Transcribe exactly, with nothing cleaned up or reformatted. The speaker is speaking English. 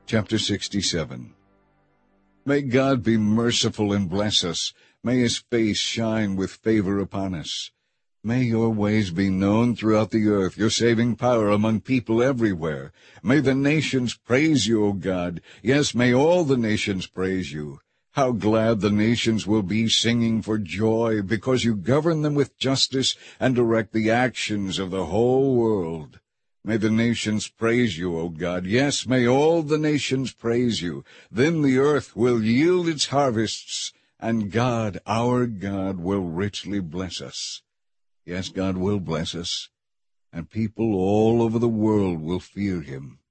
Chapter sixty-seven. May God be merciful and bless us. May his face shine with favor upon us. May your ways be known throughout the earth, your saving power among people everywhere. May the nations praise you, O God. Yes, may all the nations praise you. How glad the nations will be, singing for joy, because you govern them with justice and direct the actions of the whole world. May the nations praise you, O God. Yes, may all the nations praise you. Then the earth will yield its harvests, and God, our God, will richly bless us. Yes, God will bless us, and people all over the world will fear him.